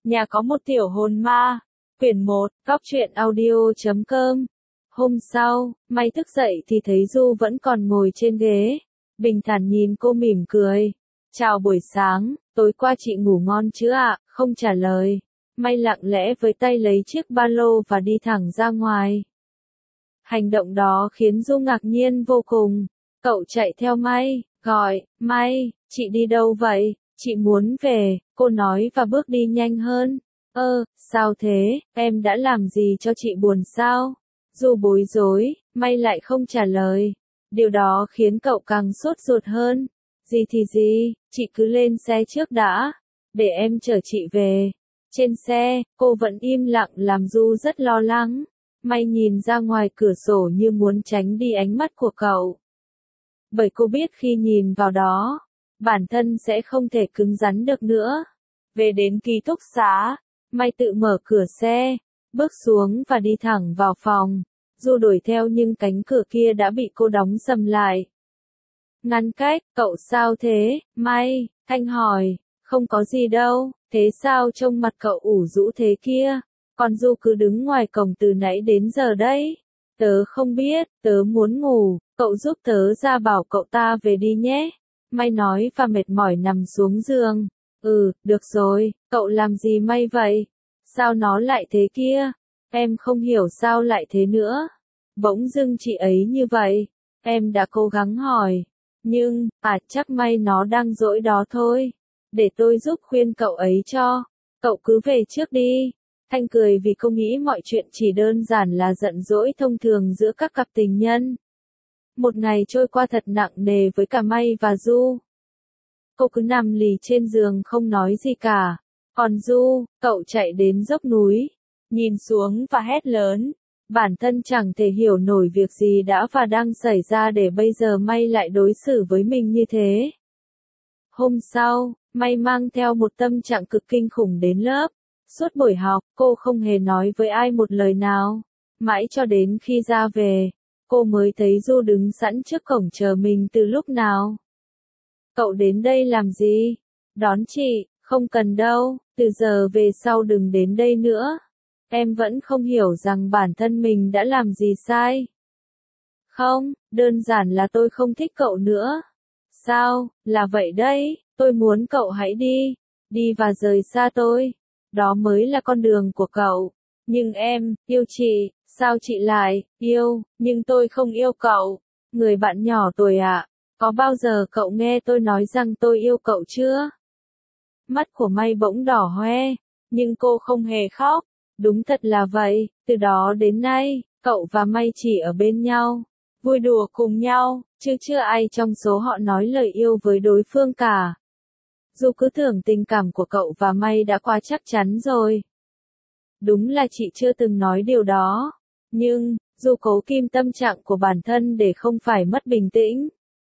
Nhà có một tiểu hồn ma. Quyển 1, Góc truyện audio.com. Hôm sau, May thức dậy thì thấy Du vẫn còn ngồi trên ghế. Bình thản nhìn cô mỉm cười. Chào buổi sáng, tối qua chị ngủ ngon chứ ạ? Không trả lời. May lặng lẽ với tay lấy chiếc ba lô và đi thẳng ra ngoài. Hành động đó khiến Du ngạc nhiên vô cùng. Cậu chạy theo May, gọi, May, chị đi đâu vậy? Chị muốn về, cô nói và bước đi nhanh hơn. Sao thế, em đã làm gì cho chị buồn sao? Du bối rối, May lại không trả lời. Điều đó khiến cậu càng sốt ruột hơn. Gì thì gì, chị cứ lên xe trước đã, để em chở chị về. Trên xe, cô vẫn im lặng làm Du rất lo lắng. May nhìn ra ngoài cửa sổ như muốn tránh đi ánh mắt của cậu. Bởi cô biết khi nhìn vào đó, bản thân sẽ không thể cứng rắn được nữa. Về đến ký túc xá, May tự mở cửa xe, bước xuống và đi thẳng vào phòng. Du đuổi theo nhưng cánh cửa kia đã bị cô đóng sầm lại. Ngăn cách, cậu sao thế, May? Thanh hỏi. Không có gì đâu, thế sao trông mặt cậu ủ rũ thế kia? Còn Du cứ đứng ngoài cổng từ nãy đến giờ đấy. Tớ không biết, tớ muốn ngủ, cậu giúp tớ ra bảo cậu ta về đi nhé. May nói và mệt mỏi nằm xuống giường. Được rồi, cậu làm gì May vậy? Sao nó lại thế kia? Em không hiểu sao lại thế nữa. Bỗng dưng chị ấy như vậy. Em đã cố gắng hỏi. Nhưng, chắc May nó đang dỗi đó thôi. Để tôi giúp khuyên cậu ấy cho. Cậu cứ về trước đi. Thanh cười vì cô nghĩ mọi chuyện chỉ đơn giản là giận dỗi thông thường giữa các cặp tình nhân. Một ngày trôi qua thật nặng nề với cả May và Du. Cô cứ nằm lì trên giường không nói gì cả. Còn Du, cậu chạy đến dốc núi, nhìn xuống và hét lớn. Bản thân chẳng thể hiểu nổi việc gì đã và đang xảy ra để bây giờ May lại đối xử với mình như thế. Hôm sau, May mang theo một tâm trạng cực kinh khủng đến lớp. Suốt buổi học, cô không hề nói với ai một lời nào. Mãi cho đến khi ra về, cô mới thấy Du đứng sẵn trước cổng chờ mình từ lúc nào. Cậu đến đây làm gì? Đón chị, không cần đâu, từ giờ về sau đừng đến đây nữa. Em vẫn không hiểu rằng bản thân mình đã làm gì sai. Không, đơn giản là tôi không thích cậu nữa. Sao, là vậy đấy, tôi muốn cậu hãy đi và rời xa tôi. Đó mới là con đường của cậu. Nhưng em, yêu chị, sao chị lại, yêu, nhưng tôi không yêu cậu. Người bạn nhỏ tuổi ạ, có bao giờ cậu nghe tôi nói rằng tôi yêu cậu chưa? Mắt của May bỗng đỏ hoe, nhưng cô không hề khóc. Đúng thật là vậy, từ đó đến nay, cậu và May chỉ ở bên nhau, vui đùa cùng nhau, chứ chưa ai trong số họ nói lời yêu với đối phương cả. Du cứ tưởng tình cảm của cậu và May đã quá chắc chắn rồi. Đúng là chị chưa từng nói điều đó, nhưng, Du cố kìm tâm trạng của bản thân để không phải mất bình tĩnh.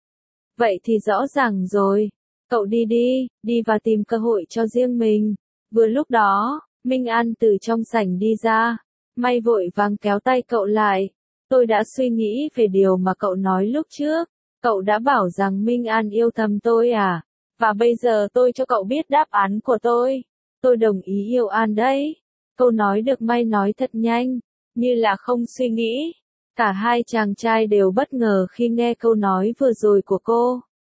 Vậy thì rõ ràng rồi, cậu đi và tìm cơ hội cho riêng mình. Vừa lúc đó, Minh An từ trong sảnh đi ra. May vội vàng kéo tay cậu lại. Tôi đã suy nghĩ về điều mà cậu nói lúc trước. Cậu đã bảo rằng Minh An yêu thầm tôi à? Và bây giờ tôi cho cậu biết đáp án của tôi. Tôi đồng ý yêu An đấy. Câu nói được May nói thật nhanh, như là không suy nghĩ. Cả hai chàng trai đều bất ngờ khi nghe câu nói vừa rồi của cô.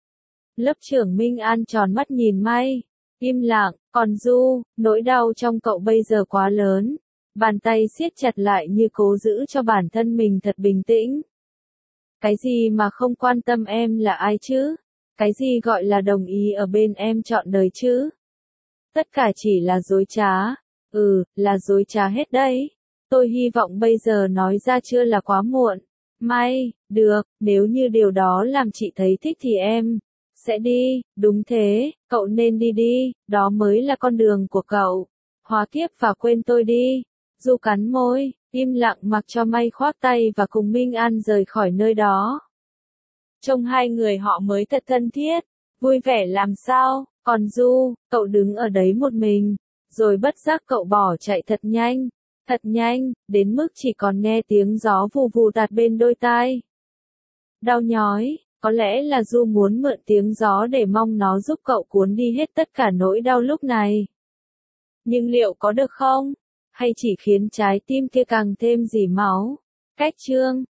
Lớp trưởng Minh An tròn mắt nhìn May, im lặng, còn Du, nỗi đau trong cậu bây giờ quá lớn. Bàn tay siết chặt lại như cố giữ cho bản thân mình thật bình tĩnh. Cái gì mà không quan tâm em là ai chứ? Cái gì gọi là đồng ý ở bên em trọn đời chứ? Tất cả chỉ là dối trá. Là dối trá hết đấy. Tôi hy vọng bây giờ nói ra chưa là quá muộn. May, được, nếu như điều đó làm chị thấy thích thì em sẽ đi. Đúng thế, cậu nên đi, đó mới là con đường của cậu. Hóa kiếp và quên tôi đi. Du cắn môi, im lặng mặc cho May khoác tay và cùng Minh An rời khỏi nơi đó. Trông hai người họ mới thật thân thiết, vui vẻ làm sao, còn Du, cậu đứng ở đấy một mình, rồi bất giác cậu bỏ chạy thật nhanh, đến mức chỉ còn nghe tiếng gió vù vù tạt bên đôi tai. Đau nhói, có lẽ là Du muốn mượn tiếng gió để mong nó giúp cậu cuốn đi hết tất cả nỗi đau lúc này. Nhưng liệu có được không? Hay chỉ khiến trái tim kia càng thêm dỉ máu? Cách chương